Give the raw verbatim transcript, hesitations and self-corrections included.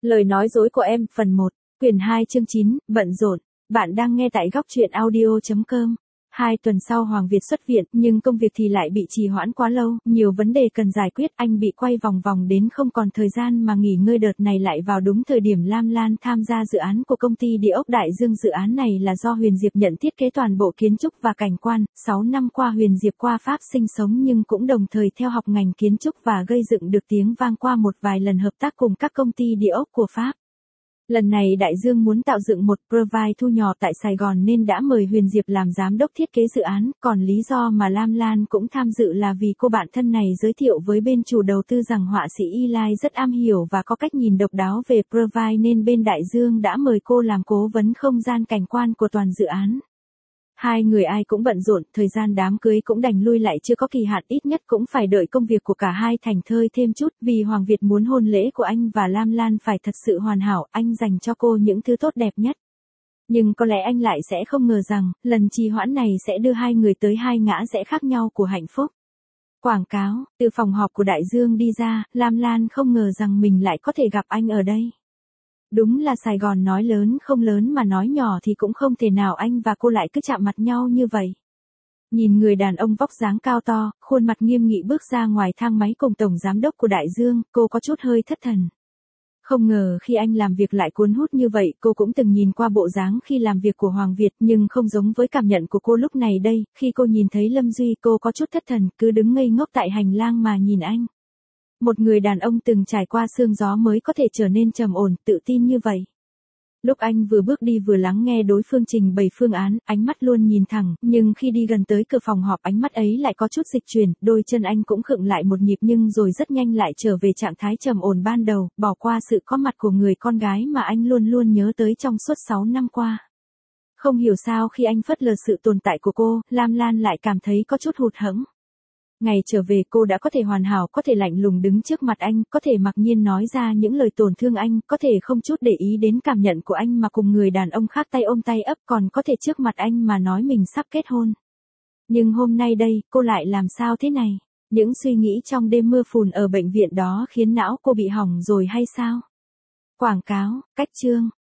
Lời nói dối của em, phần một, quyển hai chương chín, bận rộn. Bạn đang nghe tại góc truyện audio chấm com. Hai tuần sau Hoàng Việt xuất viện, nhưng công việc thì lại bị trì hoãn quá lâu, nhiều vấn đề cần giải quyết, anh bị quay vòng vòng đến không còn thời gian mà nghỉ ngơi. Đợt này lại vào đúng thời điểm Lam Lan tham gia dự án của công ty địa ốc Đại Dương. Dự án này là do Huyền Diệp nhận thiết kế toàn bộ kiến trúc và cảnh quan. Sáu năm qua Huyền Diệp qua Pháp sinh sống nhưng cũng đồng thời theo học ngành kiến trúc và gây dựng được tiếng vang qua một vài lần hợp tác cùng các công ty địa ốc của Pháp. Lần này Đại Dương muốn tạo dựng một provide thu nhỏ tại Sài Gòn nên đã mời Huyền Diệp làm giám đốc thiết kế dự án, còn lý do mà Lam Lan cũng tham dự là vì cô bạn thân này giới thiệu với bên chủ đầu tư rằng họa sĩ Eli rất am hiểu và có cách nhìn độc đáo về provide nên bên Đại Dương đã mời cô làm cố vấn không gian cảnh quan của toàn dự án. Hai người ai cũng bận rộn, thời gian đám cưới cũng đành lui lại chưa có kỳ hạn, ít nhất cũng phải đợi công việc của cả hai thành thơi thêm chút, vì Hoàng Việt muốn hôn lễ của anh và Lam Lan phải thật sự hoàn hảo, anh dành cho cô những thứ tốt đẹp nhất. Nhưng có lẽ anh lại sẽ không ngờ rằng, lần trì hoãn này sẽ đưa hai người tới hai ngã rẽ khác nhau của hạnh phúc. Quảng cáo, từ phòng họp của Đại Dương đi ra, Lam Lan không ngờ rằng mình lại có thể gặp anh ở đây. Đúng là Sài Gòn nói lớn không lớn mà nói nhỏ thì cũng không thể nào anh và cô lại cứ chạm mặt nhau như vậy. Nhìn người đàn ông vóc dáng cao to, khuôn mặt nghiêm nghị bước ra ngoài thang máy cùng tổng giám đốc của Đại Dương, cô có chút hơi thất thần. Không ngờ khi anh làm việc lại cuốn hút như vậy. Cô cũng từng nhìn qua bộ dáng khi làm việc của Hoàng Việt nhưng không giống với cảm nhận của cô lúc này đây. Khi cô nhìn thấy Lâm Duy cô có chút thất thần, cứ đứng ngây ngốc tại hành lang mà nhìn anh. Một người đàn ông từng trải qua sương gió mới có thể trở nên trầm ổn, tự tin như vậy. Lúc anh vừa bước đi vừa lắng nghe đối phương trình bày phương án, ánh mắt luôn nhìn thẳng, nhưng khi đi gần tới cửa phòng họp ánh mắt ấy lại có chút dịch chuyển, đôi chân anh cũng khựng lại một nhịp nhưng rồi rất nhanh lại trở về trạng thái trầm ổn ban đầu, bỏ qua sự có mặt của người con gái mà anh luôn luôn nhớ tới trong suốt sáu năm qua. Không hiểu sao khi anh phớt lờ sự tồn tại của cô, Lam Lan lại cảm thấy có chút hụt hẫng. Ngày trở về cô đã có thể hoàn hảo, có thể lạnh lùng đứng trước mặt anh, có thể mặc nhiên nói ra những lời tổn thương anh, có thể không chút để ý đến cảm nhận của anh mà cùng người đàn ông khác tay ôm tay ấp, còn có thể trước mặt anh mà nói mình sắp kết hôn. Nhưng hôm nay đây, cô lại làm sao thế này? Những suy nghĩ trong đêm mưa phùn ở bệnh viện đó khiến não cô bị hỏng rồi hay sao? Quảng cáo, cách chương,